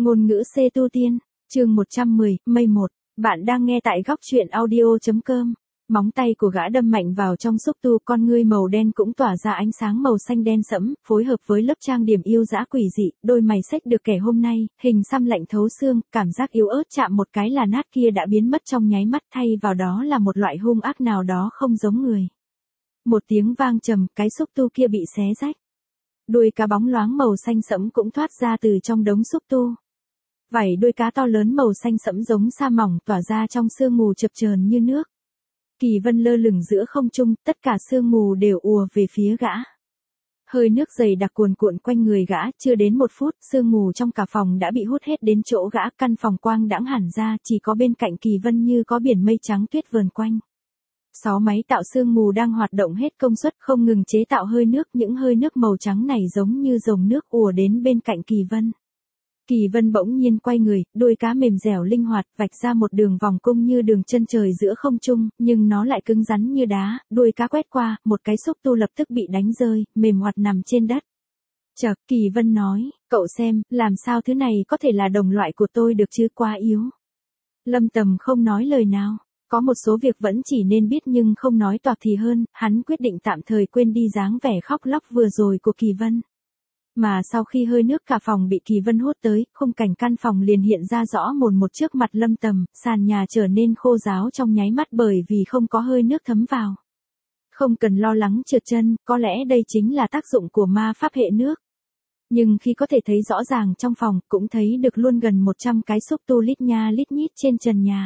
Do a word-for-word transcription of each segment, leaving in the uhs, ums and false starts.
Ngôn ngữ C tu tiên, chương một trăm mười, mây một. Bạn đang nghe tại góc truyện audio.com. Móng tay của gã đâm mạnh vào trong xúc tu, con ngươi màu đen cũng tỏa ra ánh sáng màu xanh đen sẫm, phối hợp với lớp trang điểm yêu dã quỷ dị, đôi mày xếch được kẻ hôm nay, hình xăm lạnh thấu xương, cảm giác yếu ớt chạm một cái là nát kia đã biến mất trong nháy mắt, thay vào đó là một loại hung ác nào đó không giống người. Một tiếng vang trầm, cái xúc tu kia bị xé rách. Đuôi cá bóng loáng màu xanh sẫm cũng thoát ra từ trong đống xúc tu. Vảy đuôi cá to lớn màu xanh sẫm giống sa mỏng tỏa ra trong sương mù chập chờn như nước. Kỳ Vân lơ lửng giữa không trung, tất cả sương mù đều ùa về phía gã. Hơi nước dày đặc cuồn cuộn quanh người gã, chưa đến một phút, sương mù trong cả phòng đã bị hút hết đến chỗ gã, căn phòng quang đãng hẳn ra, chỉ có bên cạnh Kỳ Vân như có biển mây trắng tuyết vờn quanh. Sáu máy tạo sương mù đang hoạt động hết công suất, không ngừng chế tạo hơi nước, những hơi nước màu trắng này giống như dòng nước ùa đến bên cạnh Kỳ Vân. Kỳ Vân bỗng nhiên quay người, đuôi cá mềm dẻo linh hoạt, vạch ra một đường vòng cung như đường chân trời giữa không trung, nhưng nó lại cứng rắn như đá, đuôi cá quét qua, một cái xúc tu lập tức bị đánh rơi, mềm hoạt nằm trên đất. Chậc, Kỳ Vân nói, cậu xem, làm sao thứ này có thể là đồng loại của tôi được chứ, quá yếu. Lâm Tầm không nói lời nào. Có một số việc vẫn chỉ nên biết nhưng không nói toạc thì hơn, hắn quyết định tạm thời quên đi dáng vẻ khóc lóc vừa rồi của Kỳ Vân. Mà sau khi hơi nước cả phòng bị Kỳ Vân hút tới, khung cảnh căn phòng liền hiện ra rõ mồn một trước mặt Lâm Tầm, sàn nhà trở nên khô ráo trong nháy mắt bởi vì không có hơi nước thấm vào. Không cần lo lắng trượt chân, có lẽ đây chính là tác dụng của ma pháp hệ nước. Nhưng khi có thể thấy rõ ràng trong phòng, cũng thấy được luôn gần một trăm cái xúc tu lít nha lít nhít trên trần nhà.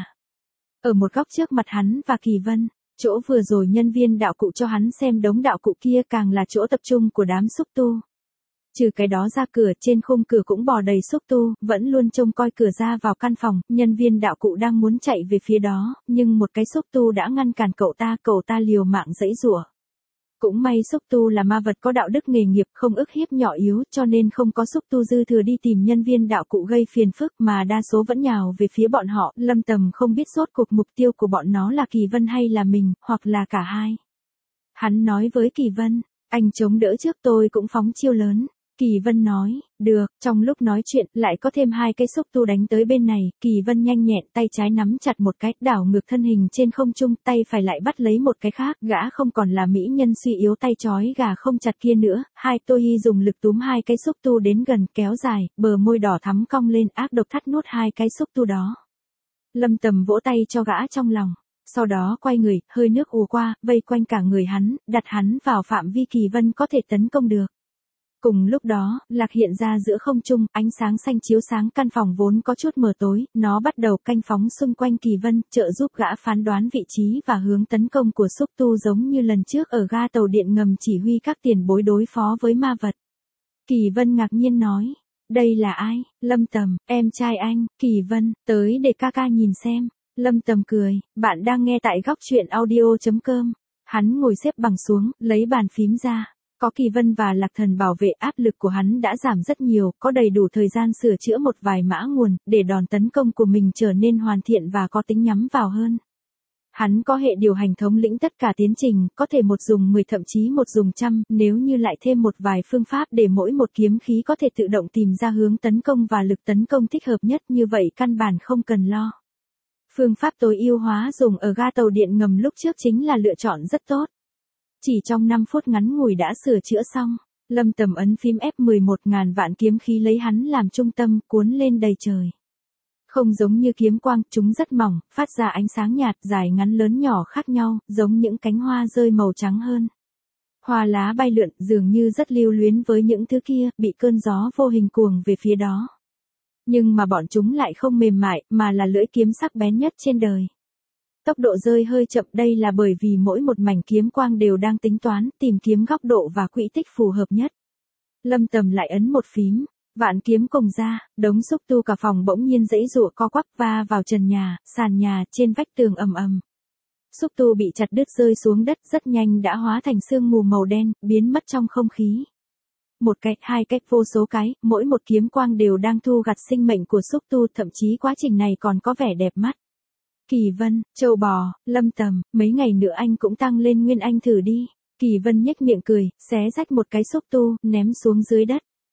Ở một góc trước mặt hắn và Kỳ Vân, chỗ vừa rồi nhân viên đạo cụ cho hắn xem đống đạo cụ kia càng là chỗ tập trung của đám xúc tu. Trừ cái đó ra, cửa trên khung cửa cũng bò đầy xúc tu, vẫn luôn trông coi cửa ra vào căn phòng, nhân viên đạo cụ đang muốn chạy về phía đó, nhưng một cái xúc tu đã ngăn cản cậu ta, cậu ta liều mạng giãy giụa. Cũng may xúc tu là ma vật có đạo đức nghề nghiệp, không ức hiếp nhỏ yếu, cho nên không có xúc tu dư thừa đi tìm nhân viên đạo cụ gây phiền phức, mà đa số vẫn nhào về phía bọn họ. Lâm Tầm không biết rốt cuộc mục tiêu của bọn nó là Kỳ Vân hay là mình, hoặc là cả hai. Hắn nói với Kỳ Vân, anh chống đỡ trước, tôi cũng phóng chiêu lớn. Kỳ Vân nói, được. Trong lúc nói chuyện, lại có thêm hai cái xúc tu đánh tới bên này, Kỳ Vân nhanh nhẹn, tay trái nắm chặt một cái, đảo ngược thân hình trên không trung, tay phải lại bắt lấy một cái khác, gã không còn là mỹ nhân suy yếu tay trói gà không chặt kia nữa, hai Tô Hi dùng lực túm hai cái xúc tu đến gần, kéo dài, bờ môi đỏ thắm cong lên, ác độc thắt nuốt hai cái xúc tu đó. Lâm Tầm vỗ tay cho gã trong lòng, sau đó quay người, hơi nước ùa qua, vây quanh cả người hắn, đặt hắn vào phạm vi Kỳ Vân có thể tấn công được. Cùng lúc đó, lạc hiện ra giữa không trung, ánh sáng xanh chiếu sáng căn phòng vốn có chút mờ tối, nó bắt đầu canh phóng xung quanh Kỳ Vân, trợ giúp gã phán đoán vị trí và hướng tấn công của xúc tu giống như lần trước ở ga tàu điện ngầm chỉ huy các tiền bối đối phó với ma vật. Kỳ Vân ngạc nhiên nói, đây là ai? Lâm Tầm, em trai anh. Kỳ Vân, tới để ca ca nhìn xem. Lâm Tầm cười, bạn đang nghe tại góc truyện audio.com. Hắn ngồi xếp bằng xuống, lấy bàn phím ra. Có Kỳ Vân và Lạc Thần bảo vệ, áp lực của hắn đã giảm rất nhiều, có đầy đủ thời gian sửa chữa một vài mã nguồn, để đòn tấn công của mình trở nên hoàn thiện và có tính nhắm vào hơn. Hắn có hệ điều hành thống lĩnh tất cả tiến trình, có thể một dùng mười thậm chí một dùng trăm, nếu như lại thêm một vài phương pháp để mỗi một kiếm khí có thể tự động tìm ra hướng tấn công và lực tấn công thích hợp nhất, như vậy căn bản không cần lo. Phương pháp tối ưu hóa dùng ở ga tàu điện ngầm lúc trước chính là lựa chọn rất tốt. Chỉ trong năm phút ngắn ngủi đã sửa chữa xong, Lâm Tầm ấn phím F mười một ngàn vạn kiếm khí lấy hắn làm trung tâm, cuốn lên đầy trời. Không giống như kiếm quang, chúng rất mỏng, phát ra ánh sáng nhạt, dài ngắn lớn nhỏ khác nhau, giống những cánh hoa rơi màu trắng hơn. Hoa lá bay lượn, dường như rất lưu luyến với những thứ kia, bị cơn gió vô hình cuồng về phía đó. Nhưng mà bọn chúng lại không mềm mại, mà là lưỡi kiếm sắc bén nhất trên đời. Tốc độ rơi hơi chậm, đây là bởi vì mỗi một mảnh kiếm quang đều đang tính toán, tìm kiếm góc độ và quỹ tích phù hợp nhất. Lâm Tầm lại ấn một phím, vạn kiếm cùng ra, đống xúc tu cả phòng bỗng nhiên giãy giụa co quắp va vào trần nhà, sàn nhà, trên vách tường ầm ầm. Xúc tu bị chặt đứt rơi xuống đất, rất nhanh đã hóa thành sương mù màu đen, biến mất trong không khí. Một cái, hai cái, vô số cái, mỗi một kiếm quang đều đang thu gặt sinh mệnh của xúc tu, thậm chí quá trình này còn có vẻ đẹp mắt. Kỳ Vân, trâu bò, Lâm Tầm, mấy ngày nữa anh cũng tăng lên nguyên anh thử đi. Kỳ Vân nhếch miệng cười, xé rách một cái xúc tu, ném xuống dưới đất.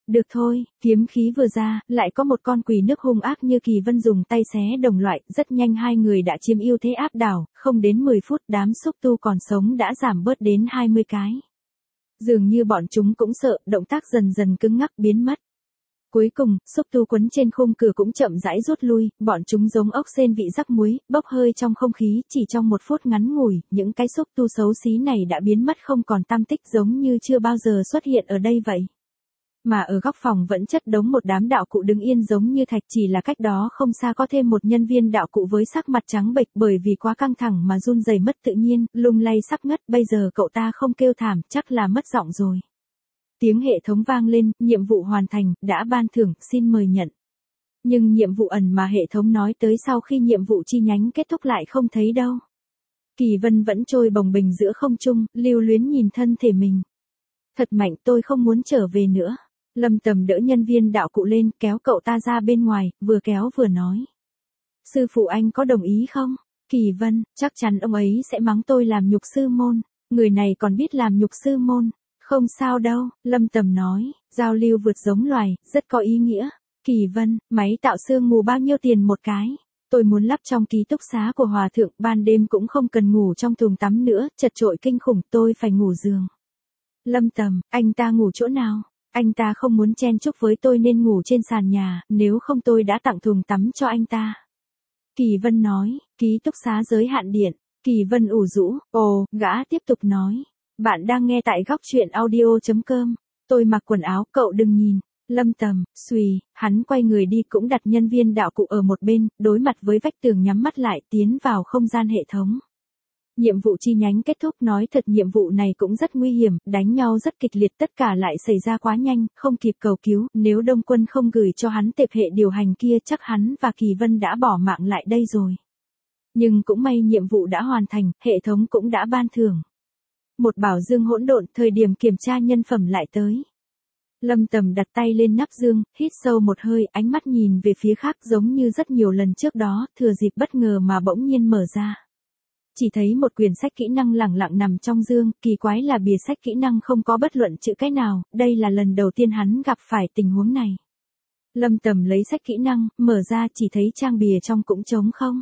Được thôi, kiếm khí vừa ra, lại có một con quỷ nước hung ác như Kỳ Vân dùng tay xé đồng loại, rất nhanh hai người đã chiếm ưu thế áp đảo, không đến mười phút đám xúc tu còn sống đã giảm bớt đến hai mươi cái. Dường như bọn chúng cũng sợ, động tác dần dần cứng ngắc biến mất. Cuối cùng, xúc tu quấn trên khung cửa cũng chậm rãi rút lui, bọn chúng giống ốc sên vị rắc muối, bốc hơi trong không khí, chỉ trong một phút ngắn ngủi, những cái xúc tu xấu xí này đã biến mất không còn tăm tích giống như chưa bao giờ xuất hiện ở đây vậy. Mà ở góc phòng vẫn chất đống một đám đạo cụ đứng yên giống như thạch, chỉ là cách đó không xa có thêm một nhân viên đạo cụ với sắc mặt trắng bệch bởi vì quá căng thẳng mà run rẩy mất tự nhiên, lung lay sắp ngất, bây giờ cậu ta không kêu thảm, chắc là mất giọng rồi. Tiếng hệ thống vang lên, nhiệm vụ hoàn thành, đã ban thưởng, xin mời nhận. Nhưng nhiệm vụ ẩn mà hệ thống nói tới sau khi nhiệm vụ chi nhánh kết thúc lại không thấy đâu. Kỳ Vân vẫn trôi bồng bềnh giữa không trung, lưu luyến nhìn thân thể mình. Thật mạnh, tôi không muốn trở về nữa. Lâm Tầm đỡ nhân viên đạo cụ lên, kéo cậu ta ra bên ngoài, vừa kéo vừa nói. Sư phụ anh có đồng ý không? Kỳ Vân, chắc chắn ông ấy sẽ mắng tôi làm nhục sư môn. Người này còn biết làm nhục sư môn. Không sao đâu, Lâm Tầm nói, giao lưu vượt giống loài, rất có ý nghĩa. Kỳ Vân, máy tạo xương mù bao nhiêu tiền một cái? Tôi muốn lắp trong ký túc xá của hòa thượng, ban đêm cũng không cần ngủ trong thùng tắm nữa, chật chội kinh khủng, tôi phải ngủ giường. Lâm Tầm, anh ta ngủ chỗ nào? Anh ta không muốn chen chúc với tôi nên ngủ trên sàn nhà, nếu không tôi đã tặng thùng tắm cho anh ta. Kỳ Vân nói, ký túc xá giới hạn điện. Kỳ Vân ủ rũ, ồ, gã tiếp tục nói. Bạn đang nghe tại góc truyện audio.com. Tôi mặc quần áo, cậu đừng nhìn. Lâm Tầm, xùy, hắn quay người đi cũng đặt nhân viên đạo cụ ở một bên, đối mặt với vách tường nhắm mắt lại tiến vào không gian hệ thống. Nhiệm vụ chi nhánh kết thúc, nói thật nhiệm vụ này cũng rất nguy hiểm, đánh nhau rất kịch liệt, tất cả lại xảy ra quá nhanh, không kịp cầu cứu, nếu Đông Quân không gửi cho hắn tệp hệ điều hành kia chắc hắn và Kỳ Vân đã bỏ mạng lại đây rồi. Nhưng cũng may nhiệm vụ đã hoàn thành, hệ thống cũng đã ban thưởng. Một bảo dương hỗn độn, thời điểm kiểm tra nhân phẩm lại tới. Lâm Tầm đặt tay lên nắp dương, hít sâu một hơi, ánh mắt nhìn về phía khác giống như rất nhiều lần trước đó, thừa dịp bất ngờ mà bỗng nhiên mở ra. Chỉ thấy một quyển sách kỹ năng lẳng lặng nằm trong dương, kỳ quái là bìa sách kỹ năng không có bất luận chữ cái nào, đây là lần đầu tiên hắn gặp phải tình huống này. Lâm Tầm lấy sách kỹ năng, mở ra chỉ thấy trang bìa trong cũng trống không.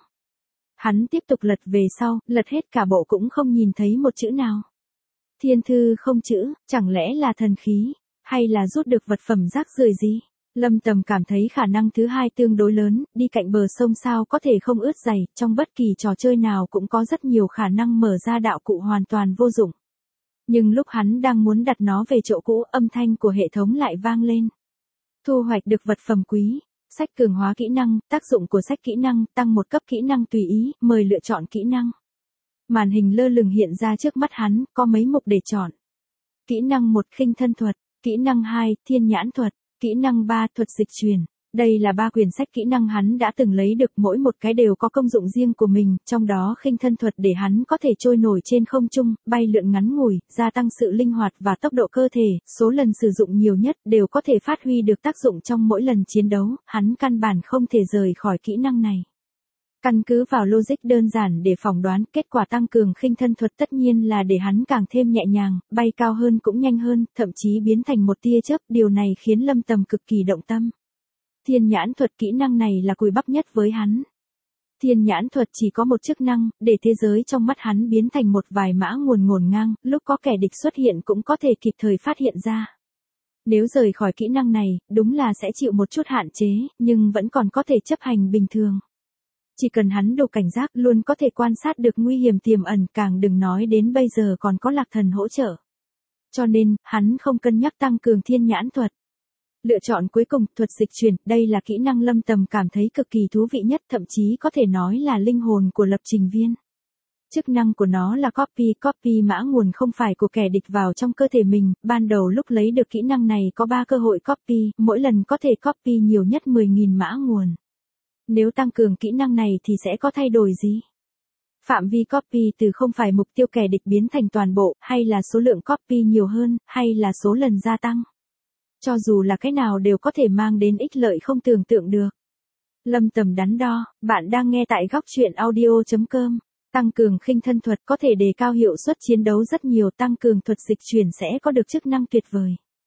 Hắn tiếp tục lật về sau, lật hết cả bộ cũng không nhìn thấy một chữ nào. Thiên thư không chữ, chẳng lẽ là thần khí, hay là rút được vật phẩm rác rưởi gì? Lâm Tầm cảm thấy khả năng thứ hai tương đối lớn, đi cạnh bờ sông sao có thể không ướt giày, trong bất kỳ trò chơi nào cũng có rất nhiều khả năng mở ra đạo cụ hoàn toàn vô dụng. Nhưng lúc hắn đang muốn đặt nó về chỗ cũ, âm thanh của hệ thống lại vang lên. Thu hoạch được vật phẩm quý, sách cường hóa kỹ năng, tác dụng của sách kỹ năng, tăng một cấp kỹ năng tùy ý, mời lựa chọn kỹ năng. Màn hình lơ lửng hiện ra trước mắt hắn, có mấy mục để chọn. Kỹ năng một khinh thân thuật, kỹ năng hai thiên nhãn thuật, kỹ năng ba thuật dịch truyền. Đây là ba quyển sách kỹ năng hắn đã từng lấy được, mỗi một cái đều có công dụng riêng của mình, trong đó khinh thân thuật để hắn có thể trôi nổi trên không trung, bay lượn ngắn ngủi, gia tăng sự linh hoạt và tốc độ cơ thể, số lần sử dụng nhiều nhất đều có thể phát huy được tác dụng trong mỗi lần chiến đấu, hắn căn bản không thể rời khỏi kỹ năng này. Căn cứ vào logic đơn giản để phỏng đoán, kết quả tăng cường khinh thân thuật tất nhiên là để hắn càng thêm nhẹ nhàng, bay cao hơn cũng nhanh hơn, thậm chí biến thành một tia chớp, điều này khiến Lâm Tầm cực kỳ động tâm. Thiên nhãn thuật kỹ năng này là cùi bắp nhất với hắn. Thiên nhãn thuật chỉ có một chức năng, để thế giới trong mắt hắn biến thành một vài mã nguồn ngổn ngang, lúc có kẻ địch xuất hiện cũng có thể kịp thời phát hiện ra. Nếu rời khỏi kỹ năng này, đúng là sẽ chịu một chút hạn chế, nhưng vẫn còn có thể chấp hành bình thường. Chỉ cần hắn đủ cảnh giác luôn có thể quan sát được nguy hiểm tiềm ẩn, càng đừng nói đến bây giờ còn có lạc thần hỗ trợ. Cho nên, hắn không cân nhắc tăng cường thiên nhãn thuật. Lựa chọn cuối cùng, thuật dịch chuyển, đây là kỹ năng Lâm Tầm cảm thấy cực kỳ thú vị nhất, thậm chí có thể nói là linh hồn của lập trình viên. Chức năng của nó là copy, copy mã nguồn không phải của kẻ địch vào trong cơ thể mình, ban đầu lúc lấy được kỹ năng này có ba cơ hội copy, mỗi lần có thể copy nhiều nhất mười nghìn mã nguồn. Nếu tăng cường kỹ năng này thì sẽ có thay đổi gì? Phạm vi copy từ không phải mục tiêu kẻ địch biến thành toàn bộ, hay là số lượng copy nhiều hơn, hay là số lần gia tăng? Cho dù là cái nào đều có thể mang đến ích lợi không tưởng tượng được. Lâm Tầm đắn đo, bạn đang nghe tại góc truyện audio.com. Tăng cường khinh thân thuật có thể đề cao hiệu suất chiến đấu rất nhiều, tăng cường thuật dịch chuyển sẽ có được chức năng tuyệt vời.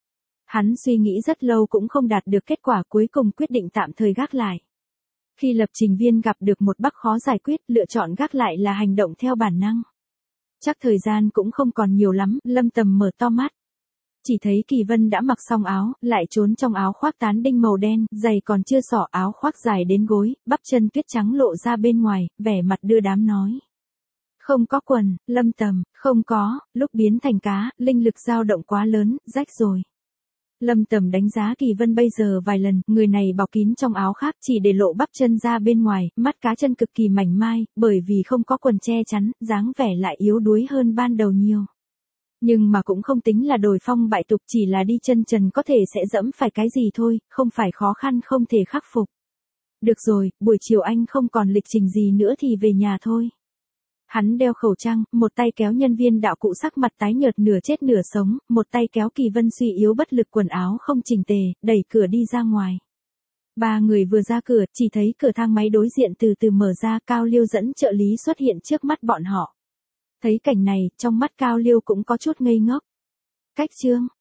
Hắn suy nghĩ rất lâu cũng không đạt được kết quả, cuối cùng quyết định tạm thời gác lại. Khi lập trình viên gặp được một bug khó giải quyết, lựa chọn gác lại là hành động theo bản năng. Chắc thời gian cũng không còn nhiều lắm, Lâm Tầm mở to mắt. Chỉ thấy Kỳ Vân đã mặc xong áo, lại trốn trong áo khoác tán đinh màu đen, giày còn chưa xỏ, áo khoác dài đến gối, bắp chân tuyết trắng lộ ra bên ngoài, vẻ mặt đưa đám nói. Không có quần, Lâm Tầm, không có, lúc biến thành cá, linh lực dao động quá lớn, rách rồi. Lâm Tầm đánh giá Kỳ Vân bây giờ vài lần, người này bọc kín trong áo khác chỉ để lộ bắp chân ra bên ngoài, mắt cá chân cực kỳ mảnh mai, bởi vì không có quần che chắn, dáng vẻ lại yếu đuối hơn ban đầu nhiều. Nhưng mà cũng không tính là đồi phong bại tục, chỉ là đi chân trần có thể sẽ dẫm phải cái gì thôi, không phải khó khăn không thể khắc phục. Được rồi, buổi chiều anh không còn lịch trình gì nữa thì về nhà thôi. Hắn đeo khẩu trang, một tay kéo nhân viên đạo cụ sắc mặt tái nhợt nửa chết nửa sống, một tay kéo Kỳ Vân suy yếu bất lực quần áo không chỉnh tề, đẩy cửa đi ra ngoài. Ba người vừa ra cửa, chỉ thấy cửa thang máy đối diện từ từ mở ra, Cao Liêu dẫn trợ lý xuất hiện trước mắt bọn họ. Thấy cảnh này, trong mắt Cao Liêu cũng có chút ngây ngốc. Cách trương,